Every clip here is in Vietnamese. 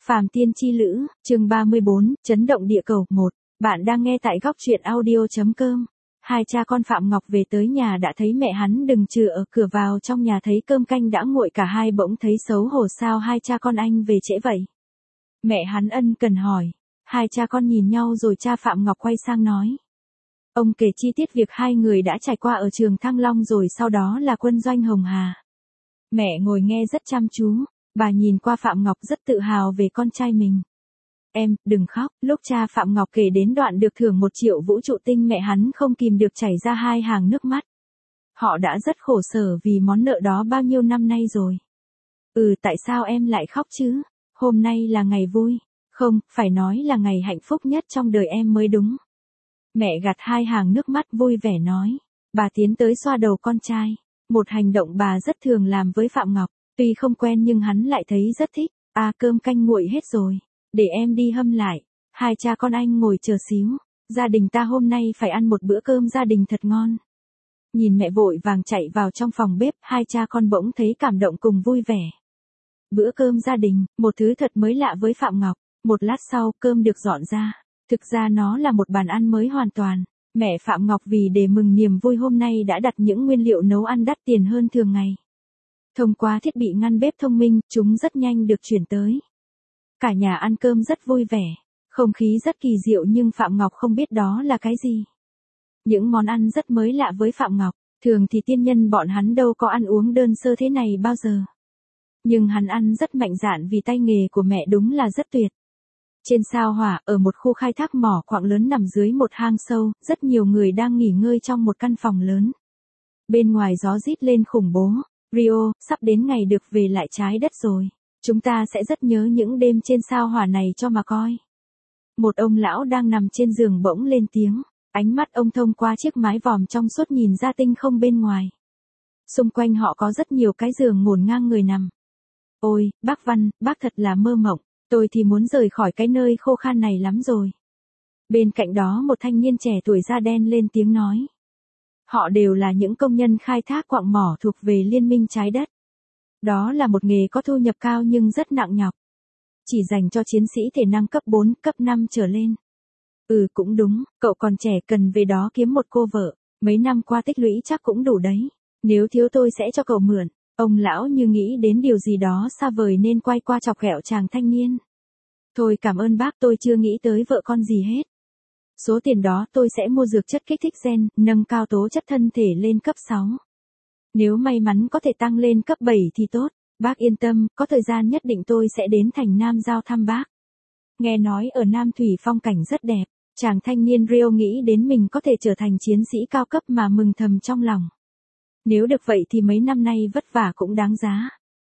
Phàm Tiên Chi Lữ, chương 34, chấn động địa cầu 1. Bạn đang nghe tại góc truyện audio.com. Hai cha con Phạm Ngọc về tới nhà đã thấy mẹ hắn đừng chừ ở cửa, vào trong nhà thấy cơm canh đã nguội, cả hai bỗng thấy xấu hổ. Sao hai cha con anh về trễ vậy? Mẹ hắn ân cần hỏi. Hai cha con nhìn nhau rồi cha Phạm Ngọc quay sang nói. Ông kể chi tiết việc hai người đã trải qua ở trường Thăng Long rồi sau đó là quân doanh Hồng Hà. Mẹ ngồi nghe rất chăm chú. Bà nhìn qua Phạm Ngọc rất tự hào về con trai mình. Em, đừng khóc. Lúc cha Phạm Ngọc kể đến đoạn được thưởng 1 triệu vũ trụ tinh, mẹ hắn không kìm được chảy ra 2 hàng nước mắt. Họ đã rất khổ sở vì món nợ đó bao nhiêu năm nay rồi. Tại sao em lại khóc chứ? Hôm nay là ngày vui. Không, phải nói là ngày hạnh phúc nhất trong đời em mới đúng. Mẹ gạt 2 hàng nước mắt vui vẻ nói. Bà tiến tới xoa đầu con trai. Một hành động bà rất thường làm với Phạm Ngọc. Tuy không quen nhưng hắn lại thấy rất thích. Cơm canh nguội hết rồi. Để em đi hâm lại. Hai cha con anh ngồi chờ xíu. Gia đình ta hôm nay phải ăn một bữa cơm gia đình thật ngon. Nhìn mẹ vội vàng chạy vào trong phòng bếp, hai cha con bỗng thấy cảm động cùng vui vẻ. Bữa cơm gia đình, một thứ thật mới lạ với Phạm Ngọc. Một lát sau, cơm được dọn ra. Thực ra nó là một bàn ăn mới hoàn toàn. Mẹ Phạm Ngọc vì để mừng niềm vui hôm nay đã đặt những nguyên liệu nấu ăn đắt tiền hơn thường ngày. Thông qua thiết bị ngăn bếp thông minh, chúng rất nhanh được chuyển tới. Cả nhà ăn cơm rất vui vẻ, không khí rất kỳ diệu nhưng Phạm Ngọc không biết đó là cái gì. Những món ăn rất mới lạ với Phạm Ngọc, thường thì tiên nhân bọn hắn đâu có ăn uống đơn sơ thế này bao giờ. Nhưng hắn ăn rất mạnh dạn vì tay nghề của mẹ đúng là rất tuyệt. Trên sao Hỏa, ở một khu khai thác mỏ quặng lớn nằm dưới một hang sâu, rất nhiều người đang nghỉ ngơi trong một căn phòng lớn. Bên ngoài gió rít lên khủng bố. Rio, sắp đến ngày được về lại trái đất rồi. Chúng ta sẽ rất nhớ những đêm trên sao Hỏa này cho mà coi. Một ông lão đang nằm trên giường bỗng lên tiếng. Ánh mắt ông thông qua chiếc mái vòm trong suốt nhìn ra tinh không bên ngoài. Xung quanh họ có rất nhiều cái giường ngổn ngang người nằm. Ôi, bác Văn, bác thật là mơ mộng. Tôi thì muốn rời khỏi cái nơi khô khan này lắm rồi. Bên cạnh đó một thanh niên trẻ tuổi da đen lên tiếng nói. Họ đều là những công nhân khai thác quặng mỏ thuộc về Liên minh Trái Đất. Đó là một nghề có thu nhập cao nhưng rất nặng nhọc. Chỉ dành cho chiến sĩ thể năng cấp 4, cấp 5 trở lên. Cũng đúng, cậu còn trẻ cần về đó kiếm một cô vợ. Mấy năm qua tích lũy chắc cũng đủ đấy. Nếu thiếu tôi sẽ cho cậu mượn. Ông lão như nghĩ đến điều gì đó xa vời nên quay qua chọc ghẹo chàng thanh niên. Thôi cảm ơn bác, tôi chưa nghĩ tới vợ con gì hết. Số tiền đó tôi sẽ mua dược chất kích thích gen, nâng cao tố chất thân thể lên cấp 6. Nếu may mắn có thể tăng lên cấp 7 thì tốt. Bác yên tâm, có thời gian nhất định tôi sẽ đến thành Nam Giao thăm bác. Nghe nói ở Nam Thủy phong cảnh rất đẹp. Chàng thanh niên Rio nghĩ đến mình có thể trở thành chiến sĩ cao cấp mà mừng thầm trong lòng. Nếu được vậy thì mấy năm nay vất vả cũng đáng giá.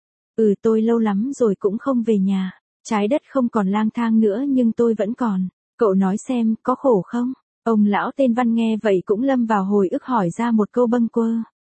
Tôi lâu lắm rồi cũng không về nhà. Trái đất không còn lang thang nữa nhưng tôi vẫn còn. Cậu nói xem, có khổ không? Ông lão tên Văn nghe vậy cũng lâm vào hồi ức hỏi ra một câu bâng quơ.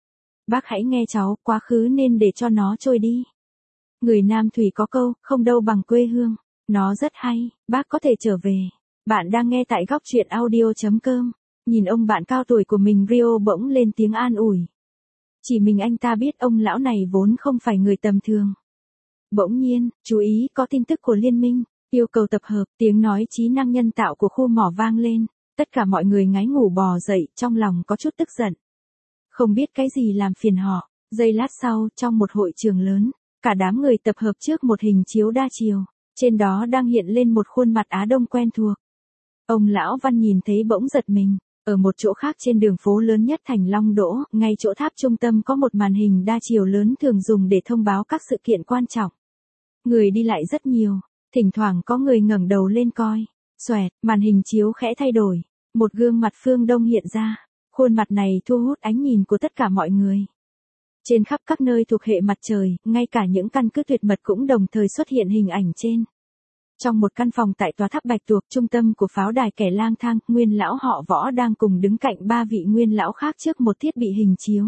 Bác hãy nghe cháu, quá khứ nên để cho nó trôi đi. Người Nam Thủy có câu, không đâu bằng quê hương. Nó rất hay, bác có thể trở về. Bạn đang nghe tại góc truyện audio.com. Nhìn ông bạn cao tuổi của mình Rio bỗng lên tiếng an ủi. Chỉ mình anh ta biết ông lão này vốn không phải người tầm thường. Bỗng nhiên, chú ý có tin tức của liên minh. Yêu cầu tập hợp, tiếng nói trí năng nhân tạo của khu mỏ vang lên. Tất cả mọi người ngáy ngủ bò dậy, trong lòng có chút tức giận. Không biết cái gì làm phiền họ. Giây lát sau, trong một hội trường lớn, cả đám người tập hợp trước một hình chiếu đa chiều. Trên đó đang hiện lên một khuôn mặt Á Đông quen thuộc. Ông lão Văn nhìn thấy bỗng giật mình. Ở một chỗ khác trên đường phố lớn nhất thành Long Đỗ, ngay chỗ tháp trung tâm có một màn hình đa chiều lớn thường dùng để thông báo các sự kiện quan trọng. Người đi lại rất nhiều. Thỉnh thoảng có người ngẩng đầu lên coi. Xoẹt, màn hình chiếu khẽ thay đổi. Một gương mặt Phương Đông hiện ra. Khuôn mặt này thu hút ánh nhìn của tất cả mọi người. Trên khắp các nơi thuộc hệ mặt trời, ngay cả những căn cứ tuyệt mật cũng đồng thời xuất hiện hình ảnh trên. Trong một căn phòng tại tòa tháp Bạch Tuộc, trung tâm của pháo đài kẻ lang thang, nguyên lão họ Võ đang cùng đứng cạnh 3 vị nguyên lão khác trước một thiết bị hình chiếu.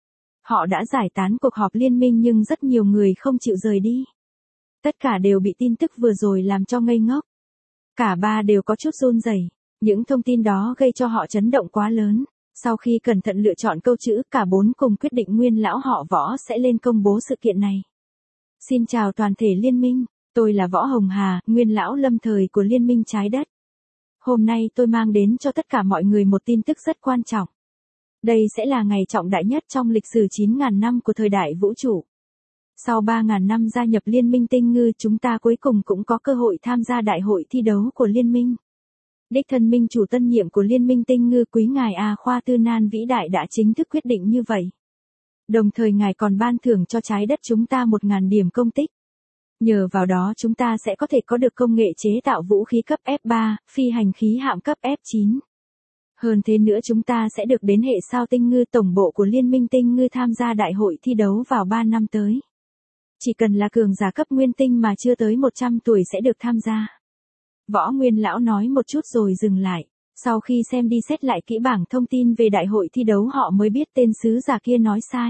Họ đã giải tán cuộc họp liên minh nhưng rất nhiều người không chịu rời đi. Tất cả đều bị tin tức vừa rồi làm cho ngây ngốc. Cả ba đều có chút run rẩy. Những thông tin đó gây cho họ chấn động quá lớn. Sau khi cẩn thận lựa chọn câu chữ, cả 4 cùng quyết định nguyên lão họ Võ sẽ lên công bố sự kiện này. Xin chào toàn thể liên minh. Tôi là Võ Hồng Hà, nguyên lão lâm thời của Liên minh Trái Đất. Hôm nay tôi mang đến cho tất cả mọi người một tin tức rất quan trọng. Đây sẽ là ngày trọng đại nhất trong lịch sử 9.000 năm của thời đại vũ trụ. Sau 3.000 năm gia nhập Liên minh Tinh Ngư, chúng ta cuối cùng cũng có cơ hội tham gia đại hội thi đấu của Liên minh. Đích thân minh chủ tân nhiệm của Liên minh Tinh Ngư quý ngài A Khoa Tư Nan vĩ đại đã chính thức quyết định như vậy. Đồng thời ngài còn ban thưởng cho Trái Đất chúng ta 1.000 điểm công tích. Nhờ vào đó chúng ta sẽ có thể có được công nghệ chế tạo vũ khí cấp F3, phi hành khí hạm cấp F9. Hơn thế nữa chúng ta sẽ được đến hệ sao Tinh Ngư tổng bộ của Liên minh Tinh Ngư tham gia đại hội thi đấu vào 3 năm tới. Chỉ cần là cường giả cấp nguyên tinh mà chưa tới 100 tuổi sẽ được tham gia. Võ Nguyên lão nói một chút rồi dừng lại. Sau khi xem đi xét lại kỹ bảng thông tin về đại hội thi đấu họ mới biết tên sứ giả kia nói sai.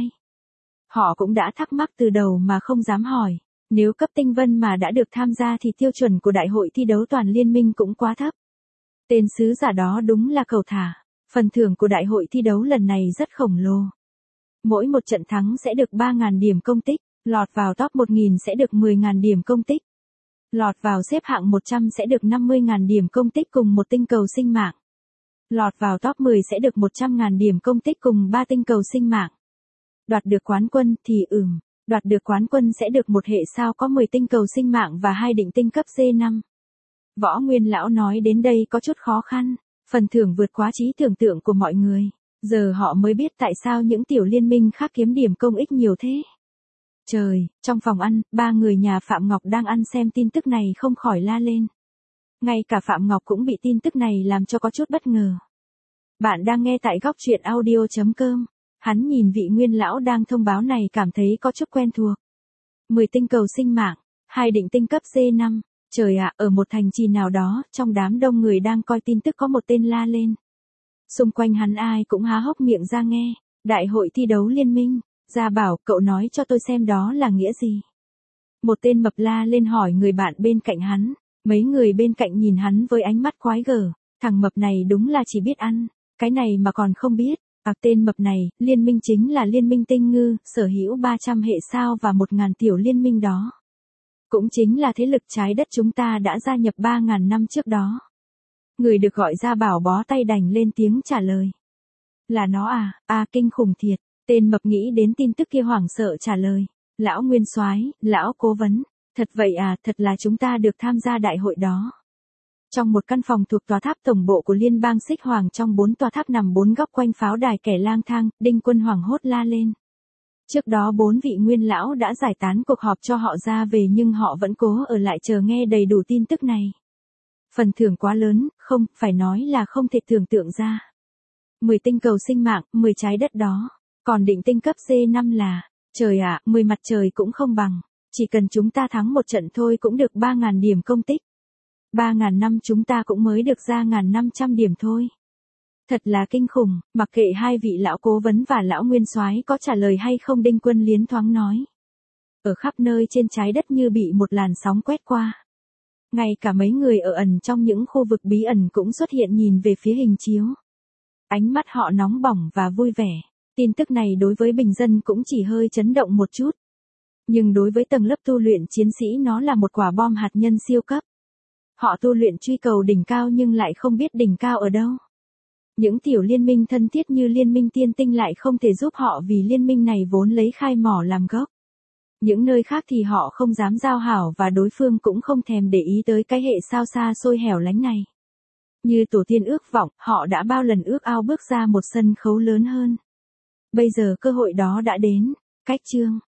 Họ cũng đã thắc mắc từ đầu mà không dám hỏi. Nếu cấp tinh vân mà đã được tham gia thì tiêu chuẩn của đại hội thi đấu toàn liên minh cũng quá thấp. Tên sứ giả đó đúng là cầu thả. Phần thưởng của đại hội thi đấu lần này rất khổng lồ. Mỗi một trận thắng sẽ được 3.000 điểm công tích, lọt vào top 1.000 sẽ được 10.000 điểm công tích. Lọt vào xếp hạng 100 sẽ được 50.000 điểm công tích cùng một tinh cầu sinh mạng. Lọt vào top 10 sẽ được 100.000 điểm công tích cùng 3 tinh cầu sinh mạng. Đoạt được quán quân thì đoạt được quán quân sẽ được một hệ sao có 10 tinh cầu sinh mạng và 2 định tinh cấp C5. Võ Nguyên lão nói đến đây có chút khó khăn, phần thưởng vượt quá trí tưởng tượng của mọi người. Giờ họ mới biết tại sao những tiểu liên minh khác kiếm điểm công ích nhiều thế. Trời, trong phòng ăn, 3 người nhà Phạm Ngọc đang ăn xem tin tức này không khỏi la lên. Ngay cả Phạm Ngọc cũng bị tin tức này làm cho có chút bất ngờ. Bạn đang nghe tại góc truyện audio.com. Hắn nhìn vị nguyên lão đang thông báo này cảm thấy có chút quen thuộc. 10 tinh cầu sinh mạng, 2 định tinh cấp C5. Trời ạ, ở một thành trì nào đó, trong đám đông người đang coi tin tức có một tên la lên. Xung quanh hắn ai cũng há hốc miệng ra nghe. Đại hội thi đấu liên minh. Gia Bảo, cậu nói cho tôi xem đó là nghĩa gì. Một tên mập la lên hỏi người bạn bên cạnh hắn. Mấy người bên cạnh nhìn hắn với ánh mắt quái gở. Thằng mập này đúng là chỉ biết ăn. Cái này mà còn không biết. Tên mập này, liên minh chính là Liên minh Tinh Ngư, sở hữu 300 hệ sao và 1.000 tiểu liên minh đó. Cũng chính là thế lực Trái Đất chúng ta đã gia nhập 3.000 năm trước đó. Người được gọi Gia Bảo bó tay đành lên tiếng trả lời. Là nó à, kinh khủng thiệt. Tên mập nghĩ đến tin tức kia hoảng sợ trả lời. Lão Nguyên Soái, lão cố vấn. Thật vậy à, thật là chúng ta được tham gia đại hội đó. Trong một căn phòng thuộc tòa tháp tổng bộ của Liên bang Xích Hoàng trong 4 tòa tháp nằm 4 góc quanh pháo đài kẻ lang thang, Đinh Quân hoảng hốt la lên. Trước đó 4 vị nguyên lão đã giải tán cuộc họp cho họ ra về nhưng họ vẫn cố ở lại chờ nghe đầy đủ tin tức này. Phần thưởng quá lớn, không, phải nói là không thể tưởng tượng ra. 10 tinh cầu sinh mạng, 10 trái đất đó. Còn định tinh cấp C5 là, trời ạ, 10 mặt trời cũng không bằng. Chỉ cần chúng ta thắng một trận thôi cũng được 3.000 điểm công tích. 3.000 năm chúng ta cũng mới được ra 1.500 điểm thôi. Thật là kinh khủng, mặc kệ hai vị lão cố vấn và lão nguyên soái có trả lời hay không Đinh Quân liến thoáng nói. Ở khắp nơi trên trái đất như bị một làn sóng quét qua. Ngay cả mấy người ở ẩn trong những khu vực bí ẩn cũng xuất hiện nhìn về phía hình chiếu. Ánh mắt họ nóng bỏng và vui vẻ. Tin tức này đối với bình dân cũng chỉ hơi chấn động một chút. Nhưng đối với tầng lớp tu luyện chiến sĩ nó là một quả bom hạt nhân siêu cấp. Họ tu luyện truy cầu đỉnh cao nhưng lại không biết đỉnh cao ở đâu. Những tiểu liên minh thân thiết như liên minh tiên tinh lại không thể giúp họ vì liên minh này vốn lấy khai mỏ làm gốc. Những nơi khác thì họ không dám giao hảo và đối phương cũng không thèm để ý tới cái hệ sao xa xôi hẻo lánh này. Như tổ tiên ước vọng, họ đã bao lần ước ao bước ra một sân khấu lớn hơn. Bây giờ cơ hội đó đã đến. Cách chương